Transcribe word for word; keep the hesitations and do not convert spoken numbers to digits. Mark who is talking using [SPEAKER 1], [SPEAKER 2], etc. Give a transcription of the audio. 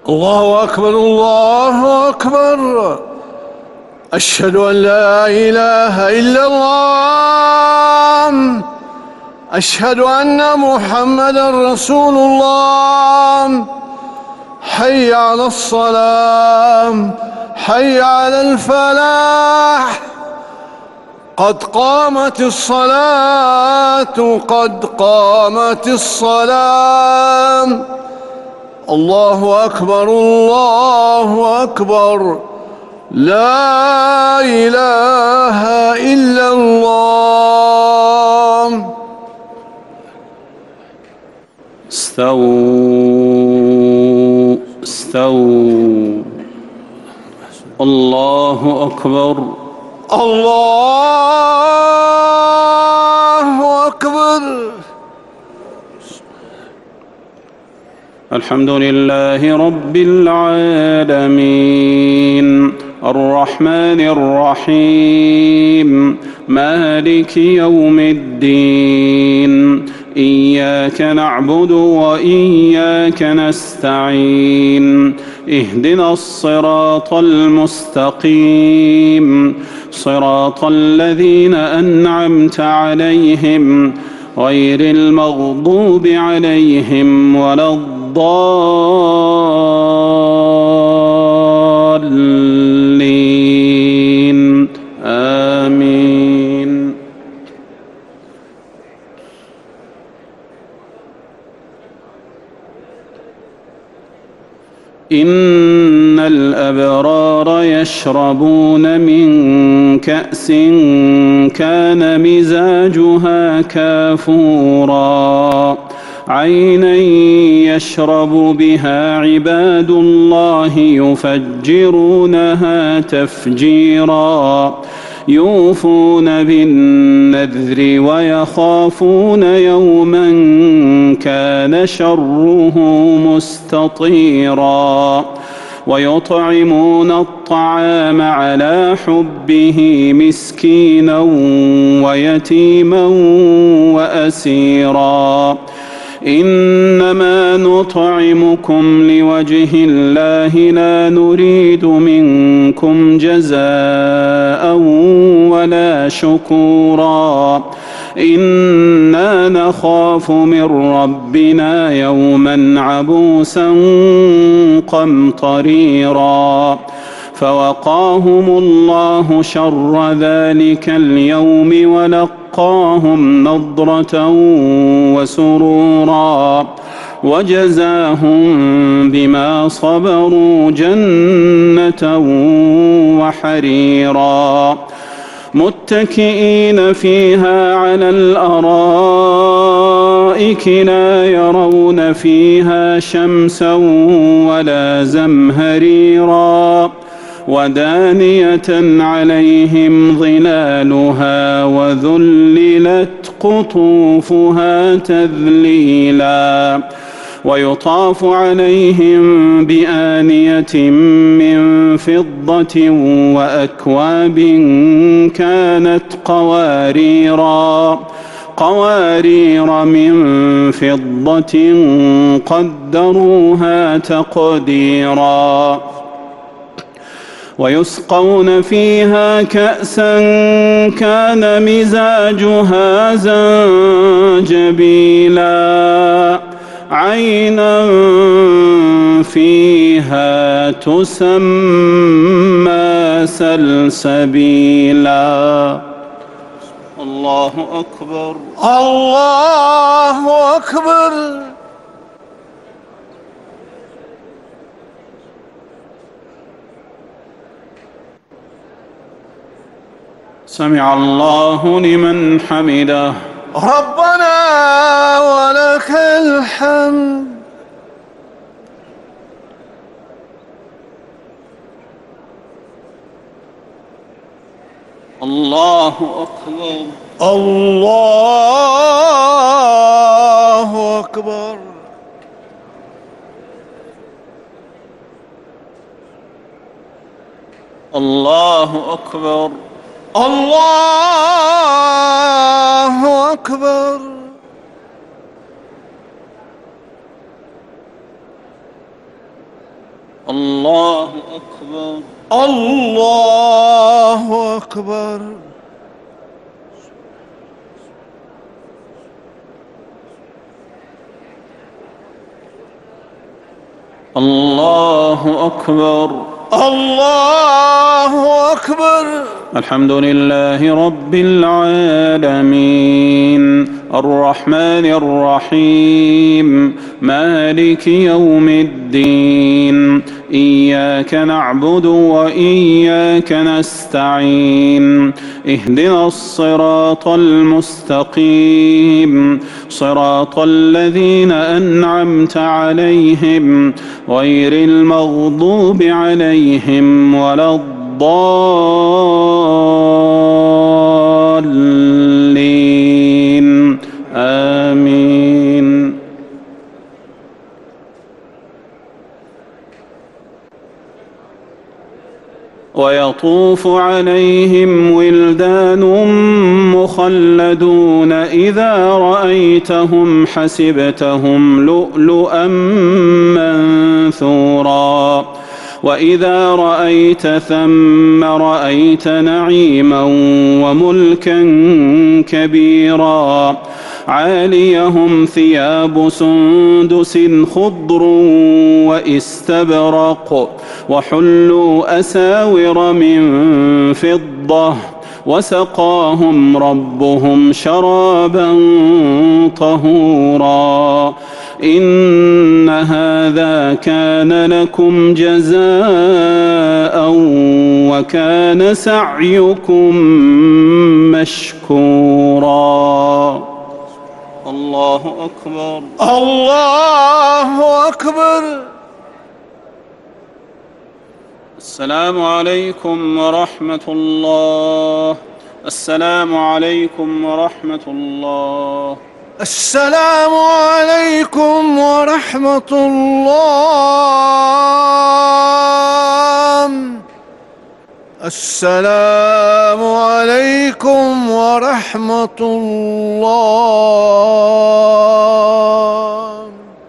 [SPEAKER 1] الله أكبر الله أكبر. أشهد أن لا إله إلا الله. أشهد أن محمدًا رسول الله. حي على الصلاة، حي على الفلاح. قد قامت الصلاة، قد قامت الصلاة. الله أكبر الله أكبر. لا إله إلا الله.
[SPEAKER 2] استووا استووا. الله أكبر
[SPEAKER 1] الله أكبر.
[SPEAKER 2] الحمد لله رب العالمين الرحمن الرحيم مالك يوم الدين. إياك نعبد وإياك نستعين. اهدنا الصراط المستقيم صراط الذين أنعمت عليهم غير المغضوب عليهم ولا الضالين. آمين. إن الأبرار يشربون من كأس كان مزاجها كافورا عينا يشرب بها عباد الله يفجرونها تفجيرا. يوفون بالنذر ويخافون يوما كان شره مستطيرا. ويطعمون الطعام على حبه مسكينا ويتيما وأسيرا. إنما نطعمكم لوجه الله لا نريد منكم جزاء ولا شكورا. إنا نخاف من ربنا يوما عبوسا قمطريرا. فوقاهم الله شر ذلك اليوم ولقاهم نضرة وسرورا وجزاهم بما صبروا جنة وحريرا. متكئين فيها على الأرائك لا يرون فيها شمسا ولا زمهريرا. ودانية عليهم ظلالها وذللت قطوفها تذليلا. ويطاف عليهم بآنية من فضة وأكواب كانت قواريرا قوارير من فضة قدروها تقديرا. ويسقون فيها كأسا كان مزاجها زنجبيلا عينا فيها تسمى سلسبيلا. الله أكبر
[SPEAKER 1] الله أكبر.
[SPEAKER 2] سمع الله لمن حمده.
[SPEAKER 1] ربنا ولك الحمد.
[SPEAKER 2] الله أكبر
[SPEAKER 1] الله أكبر.
[SPEAKER 2] الله أكبر
[SPEAKER 1] الله أكبر.
[SPEAKER 2] الله أكبر.
[SPEAKER 1] الله أكبر.
[SPEAKER 2] الله أكبر.
[SPEAKER 1] الله أكبر.
[SPEAKER 2] الحمد لله رب العالمين الرحمن الرحيم مالك يوم الدين إياك نعبد وإياك نستعين اهدنا الصراط المستقيم صراط الذين أنعمت عليهم غير المغضوب عليهم ولا الضالين آمين. ويطوف عليهم ولدان مخلدون إذا رأيتهم حسبتهم لؤلؤا منثورا وإذا رأيت ثم رأيت نعيما وملكا كبيرا عاليهم ثياب سندس خضر واستبرق وحلوا أساور من فضة وسقاهم ربهم شرابا طهورا إن هذا كان لكم جزاء وكان سعيكم مشكورا. الله أكبر.
[SPEAKER 1] الله أكبر.
[SPEAKER 2] السلام عليكم ورحمة الله. السلام عليكم ورحمة الله.
[SPEAKER 1] السلام عليكم ورحمة الله. السلام عليكم ورحمة الله.